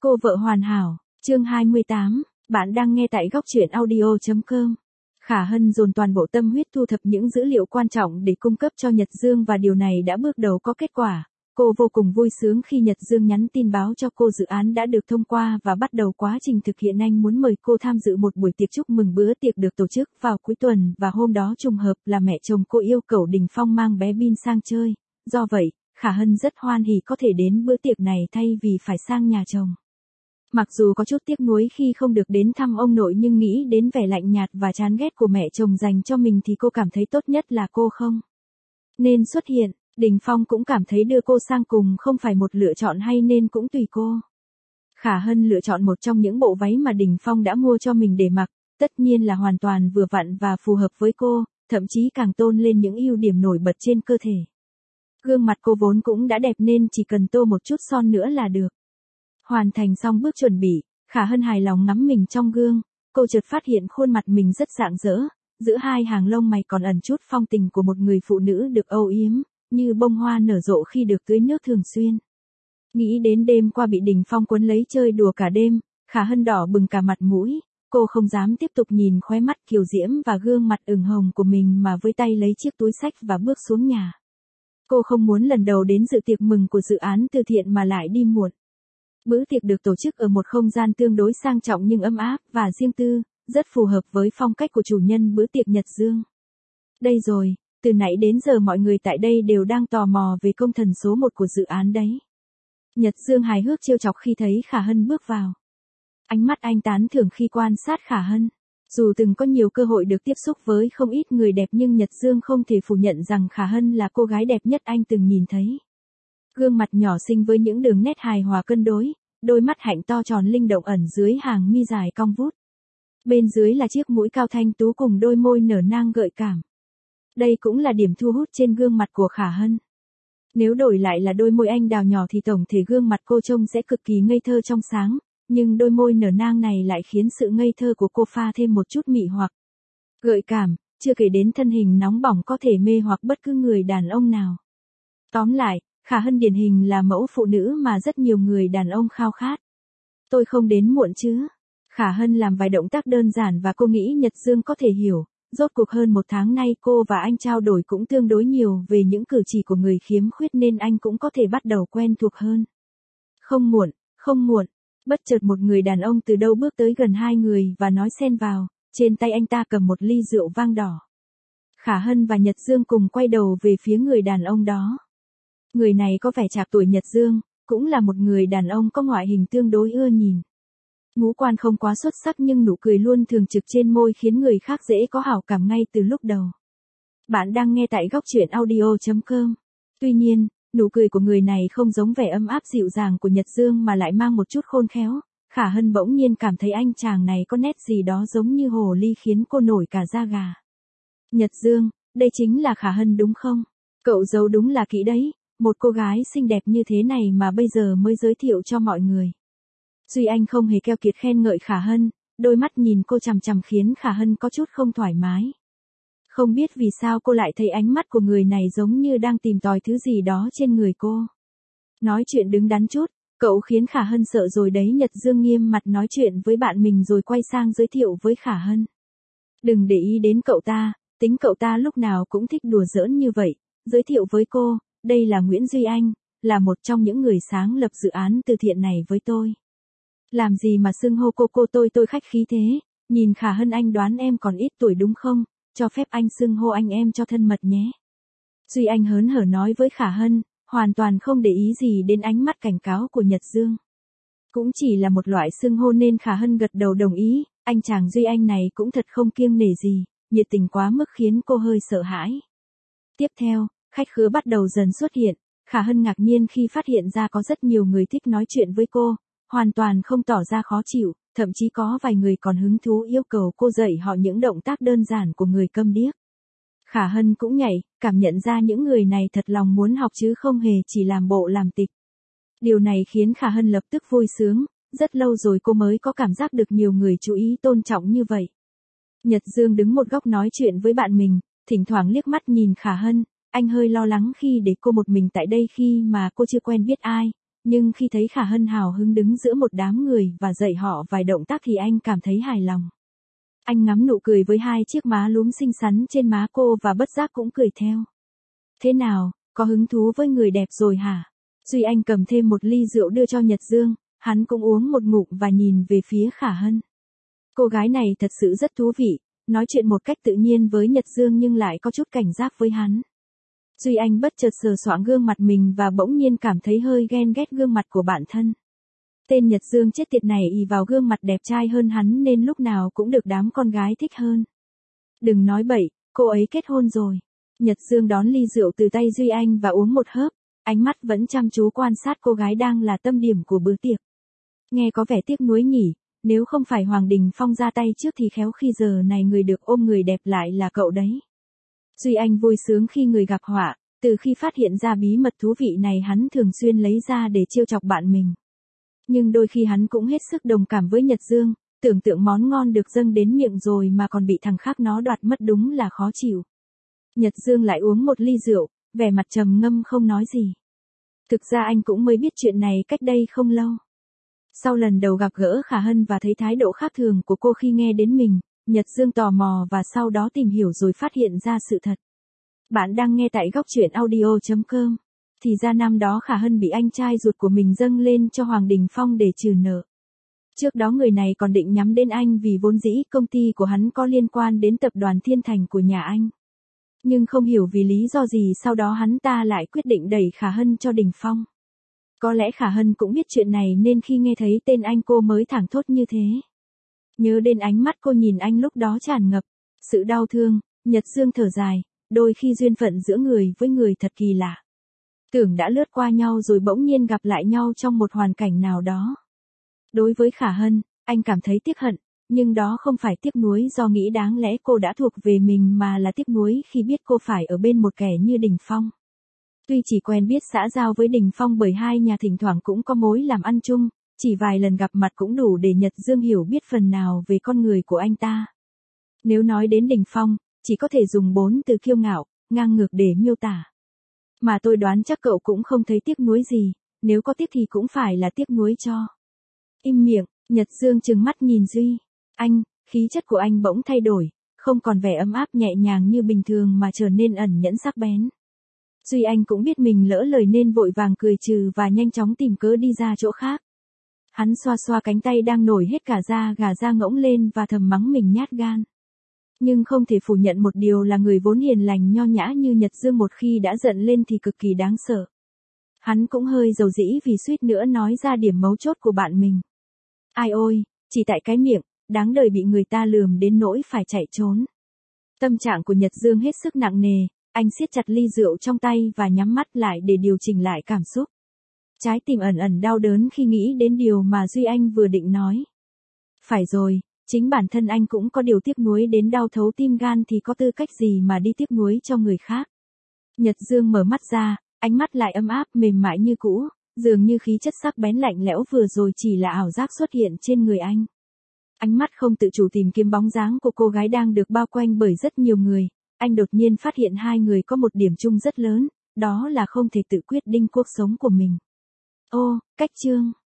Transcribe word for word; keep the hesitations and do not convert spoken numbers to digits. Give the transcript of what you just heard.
Cô vợ hoàn hảo, chương hai mươi tám, bạn đang nghe tại góc truyện audio chấm com. Khả Hân dồn toàn bộ tâm huyết thu thập những dữ liệu quan trọng để cung cấp cho Nhật Dương và điều này đã bước đầu có kết quả. Cô vô cùng vui sướng khi Nhật Dương nhắn tin báo cho cô dự án đã được thông qua và bắt đầu quá trình thực hiện. Anh muốn mời cô tham dự một buổi tiệc chúc mừng. Bữa tiệc được tổ chức vào cuối tuần và hôm đó trùng hợp là mẹ chồng cô yêu cầu Đình Phong mang bé Bin sang chơi. Do vậy, Khả Hân rất hoan hỉ có thể đến bữa tiệc này thay vì phải sang nhà chồng. Mặc dù có chút tiếc nuối khi không được đến thăm ông nội nhưng nghĩ đến vẻ lạnh nhạt và chán ghét của mẹ chồng dành cho mình thì cô cảm thấy tốt nhất là cô không nên xuất hiện. Đình Phong cũng cảm thấy đưa cô sang cùng không phải một lựa chọn hay nên cũng tùy cô. Khả Hân lựa chọn một trong những bộ váy mà Đình Phong đã mua cho mình để mặc, tất nhiên là hoàn toàn vừa vặn và phù hợp với cô, thậm chí càng tôn lên những ưu điểm nổi bật trên cơ thể. Gương mặt cô vốn cũng đã đẹp nên chỉ cần tô một chút son nữa là được. Hoàn thành xong bước chuẩn bị, Khả Hân hài lòng ngắm mình trong gương, cô chợt phát hiện khuôn mặt mình rất rạng rỡ, giữa hai hàng lông mày còn ẩn chút phong tình của một người phụ nữ được âu yếm, như bông hoa nở rộ khi được tưới nước thường xuyên. Nghĩ đến đêm qua bị Đình Phong cuốn lấy chơi đùa cả đêm, Khả Hân đỏ bừng cả mặt mũi, cô không dám tiếp tục nhìn khóe mắt kiều diễm và gương mặt ửng hồng của mình mà với tay lấy chiếc túi xách và bước xuống nhà. Cô không muốn lần đầu đến dự tiệc mừng của dự án từ thiện mà lại đi muộn. Bữa tiệc được tổ chức ở một không gian tương đối sang trọng nhưng ấm áp và riêng tư, rất phù hợp với phong cách của chủ nhân bữa tiệc Nhật Dương. Đây rồi, từ nãy đến giờ mọi người tại đây đều đang tò mò về công thần số một của dự án đấy. Nhật Dương hài hước trêu chọc khi thấy Khả Hân bước vào. Ánh mắt anh tán thưởng khi quan sát Khả Hân. Dù từng có nhiều cơ hội được tiếp xúc với không ít người đẹp nhưng Nhật Dương không thể phủ nhận rằng Khả Hân là cô gái đẹp nhất anh từng nhìn thấy. Gương mặt nhỏ xinh với những đường nét hài hòa cân đối, đôi mắt hạnh to tròn linh động ẩn dưới hàng mi dài cong vút. Bên dưới là chiếc mũi cao thanh tú cùng đôi môi nở nang gợi cảm. Đây cũng là điểm thu hút trên gương mặt của Khả Hân. Nếu đổi lại là đôi môi anh đào nhỏ thì tổng thể gương mặt cô trông sẽ cực kỳ ngây thơ trong sáng, nhưng đôi môi nở nang này lại khiến sự ngây thơ của cô pha thêm một chút mị hoặc. Gợi cảm, chưa kể đến thân hình nóng bỏng có thể mê hoặc bất cứ người đàn ông nào. Tóm lại, Khả Hân điển hình là mẫu phụ nữ mà rất nhiều người đàn ông khao khát. Tôi không đến muộn chứ? Khả Hân làm vài động tác đơn giản và cô nghĩ Nhật Dương có thể hiểu. Rốt cuộc hơn một tháng nay cô và anh trao đổi cũng tương đối nhiều về những cử chỉ của người khiếm khuyết nên anh cũng có thể bắt đầu quen thuộc hơn. Không muộn, không muộn. Bất chợt một người đàn ông từ đâu bước tới gần hai người và nói xen vào, trên tay anh ta cầm một ly rượu vang đỏ. Khả Hân và Nhật Dương cùng quay đầu về phía người đàn ông đó. Người này có vẻ chạc tuổi Nhật Dương, cũng là một người đàn ông có ngoại hình tương đối ưa nhìn. Ngũ quan không quá xuất sắc nhưng nụ cười luôn thường trực trên môi khiến người khác dễ có hảo cảm ngay từ lúc đầu. Bạn đang nghe tại góc truyện audio chấm com. Tuy nhiên, nụ cười của người này không giống vẻ ấm áp dịu dàng của Nhật Dương mà lại mang một chút khôn khéo. Khả Hân bỗng nhiên cảm thấy anh chàng này có nét gì đó giống như hồ ly khiến cô nổi cả da gà. Nhật Dương, đây chính là Khả Hân đúng không? Cậu giấu đúng là kỹ đấy, một cô gái xinh đẹp như thế này mà bây giờ mới giới thiệu cho mọi người. Duy Anh không hề keo kiệt khen ngợi Khả Hân, đôi mắt nhìn cô chằm chằm khiến Khả Hân có chút không thoải mái. Không biết vì sao cô lại thấy ánh mắt của người này giống như đang tìm tòi thứ gì đó trên người cô. Nói chuyện đứng đắn chút, cậu khiến Khả Hân sợ rồi đấy. Nhật Dương nghiêm mặt nói chuyện với bạn mình rồi quay sang giới thiệu với Khả Hân. Đừng để ý đến cậu ta, tính cậu ta lúc nào cũng thích đùa giỡn như vậy. Giới thiệu với cô, đây là Nguyễn Duy Anh, là một trong những người sáng lập dự án từ thiện này với tôi. Làm gì mà xưng hô cô cô tôi tôi khách khí thế, nhìn Khả Hân anh đoán em còn ít tuổi đúng không, cho phép anh xưng hô anh em cho thân mật nhé. Duy Anh hớn hở nói với Khả Hân, hoàn toàn không để ý gì đến ánh mắt cảnh cáo của Nhật Dương. Cũng chỉ là một loại xưng hô nên Khả Hân gật đầu đồng ý, anh chàng Duy Anh này cũng thật không kiêng nể gì, nhiệt tình quá mức khiến cô hơi sợ hãi. Tiếp theo, khách khứa bắt đầu dần xuất hiện, Khả Hân ngạc nhiên khi phát hiện ra có rất nhiều người thích nói chuyện với cô. Hoàn toàn không tỏ ra khó chịu, thậm chí có vài người còn hứng thú yêu cầu cô dạy họ những động tác đơn giản của người câm điếc. Khả Hân cũng nhảy, cảm nhận ra những người này thật lòng muốn học chứ không hề chỉ làm bộ làm tịch. Điều này khiến Khả Hân lập tức vui sướng, rất lâu rồi cô mới có cảm giác được nhiều người chú ý tôn trọng như vậy. Nhật Dương đứng một góc nói chuyện với bạn mình, thỉnh thoảng liếc mắt nhìn Khả Hân, anh hơi lo lắng khi để cô một mình tại đây khi mà cô chưa quen biết ai. Nhưng khi thấy Khả Hân hào hứng đứng giữa một đám người và dạy họ vài động tác thì anh cảm thấy hài lòng. Anh ngắm nụ cười với hai chiếc má lúm xinh xắn trên má cô và bất giác cũng cười theo. Thế nào, có hứng thú với người đẹp rồi hả? Duy Anh cầm thêm một ly rượu đưa cho Nhật Dương, hắn cũng uống một ngụm và nhìn về phía Khả Hân. Cô gái này thật sự rất thú vị, nói chuyện một cách tự nhiên với Nhật Dương nhưng lại có chút cảnh giác với hắn. Duy Anh bất chợt sờ soạng gương mặt mình và bỗng nhiên cảm thấy hơi ghen ghét gương mặt của bạn thân. Tên Nhật Dương chết tiệt này ì vào gương mặt đẹp trai hơn hắn nên lúc nào cũng được đám con gái thích hơn. Đừng nói bậy, cô ấy kết hôn rồi. Nhật Dương đón ly rượu từ tay Duy Anh và uống một hớp, ánh mắt vẫn chăm chú quan sát cô gái đang là tâm điểm của bữa tiệc. Nghe có vẻ tiếc nuối nhỉ, nếu không phải Hoàng Đình Phong ra tay trước thì khéo khi giờ này người được ôm người đẹp lại là cậu đấy. Duy Anh vui sướng khi người gặp họa, từ khi phát hiện ra bí mật thú vị này hắn thường xuyên lấy ra để trêu chọc bạn mình. Nhưng đôi khi hắn cũng hết sức đồng cảm với Nhật Dương, tưởng tượng món ngon được dâng đến miệng rồi mà còn bị thằng khác nó đoạt mất đúng là khó chịu. Nhật Dương lại uống một ly rượu, vẻ mặt trầm ngâm không nói gì. Thực ra anh cũng mới biết chuyện này cách đây không lâu. Sau lần đầu gặp gỡ Khả Hân và thấy thái độ khác thường của cô khi nghe đến mình, Nhật Dương tò mò và sau đó tìm hiểu rồi phát hiện ra sự thật. Bạn đang nghe tại góc truyện audio chấm com. Thì ra năm đó Khả Hân bị anh trai ruột của mình dâng lên cho Hoàng Đình Phong để trừ nợ. Trước đó người này còn định nhắm đến anh vì vốn dĩ công ty của hắn có liên quan đến tập đoàn Thiên Thành của nhà anh. Nhưng không hiểu vì lý do gì sau đó hắn ta lại quyết định đẩy Khả Hân cho Đình Phong. Có lẽ Khả Hân cũng biết chuyện này nên khi nghe thấy tên anh cô mới thẳng thốt như thế. Nhớ đến ánh mắt cô nhìn anh lúc đó tràn ngập sự đau thương, Nhật Dương thở dài, đôi khi duyên phận giữa người với người thật kỳ lạ. Tưởng đã lướt qua nhau rồi bỗng nhiên gặp lại nhau trong một hoàn cảnh nào đó. Đối với Khả Hân, anh cảm thấy tiếc hận, nhưng đó không phải tiếc nuối do nghĩ đáng lẽ cô đã thuộc về mình mà là tiếc nuối khi biết cô phải ở bên một kẻ như Đình Phong. Tuy chỉ quen biết xã giao với Đình Phong bởi hai nhà thỉnh thoảng cũng có mối làm ăn chung, chỉ vài lần gặp mặt cũng đủ để Nhật Dương hiểu biết phần nào về con người của anh ta. Nếu nói đến Đình Phong, chỉ có thể dùng bốn từ kiêu ngạo, ngang ngược để miêu tả. Mà tôi đoán chắc cậu cũng không thấy tiếc nuối gì, nếu có tiếc thì cũng phải là tiếc nuối cho. Im miệng, Nhật Dương trừng mắt nhìn Duy. Anh, khí chất của anh bỗng thay đổi, không còn vẻ ấm áp nhẹ nhàng như bình thường mà trở nên ẩn nhẫn sắc bén. Duy Anh cũng biết mình lỡ lời nên vội vàng cười trừ và nhanh chóng tìm cớ đi ra chỗ khác. Hắn xoa xoa cánh tay đang nổi hết cả da gà da ngỗng lên và thầm mắng mình nhát gan. Nhưng không thể phủ nhận một điều là người vốn hiền lành nho nhã như Nhật Dương một khi đã giận lên thì cực kỳ đáng sợ. Hắn cũng hơi dầu dĩ vì suýt nữa nói ra điểm mấu chốt của bạn mình. Ai ôi, chỉ tại cái miệng, đáng đời bị người ta lườm đến nỗi phải chạy trốn. Tâm trạng của Nhật Dương hết sức nặng nề, anh siết chặt ly rượu trong tay và nhắm mắt lại để điều chỉnh lại cảm xúc. Trái tim ẩn ẩn đau đớn khi nghĩ đến điều mà Duy Anh vừa định nói. Phải rồi, chính bản thân anh cũng có điều tiếc nuối đến đau thấu tim gan thì có tư cách gì mà đi tiếc nuối cho người khác. Nhật Dương mở mắt ra, ánh mắt lại ấm áp mềm mại như cũ, dường như khí chất sắc bén lạnh lẽo vừa rồi chỉ là ảo giác xuất hiện trên người anh. Ánh mắt không tự chủ tìm kiếm bóng dáng của cô gái đang được bao quanh bởi rất nhiều người, anh đột nhiên phát hiện hai người có một điểm chung rất lớn, đó là không thể tự quyết định cuộc sống của mình. Ô, cách chương.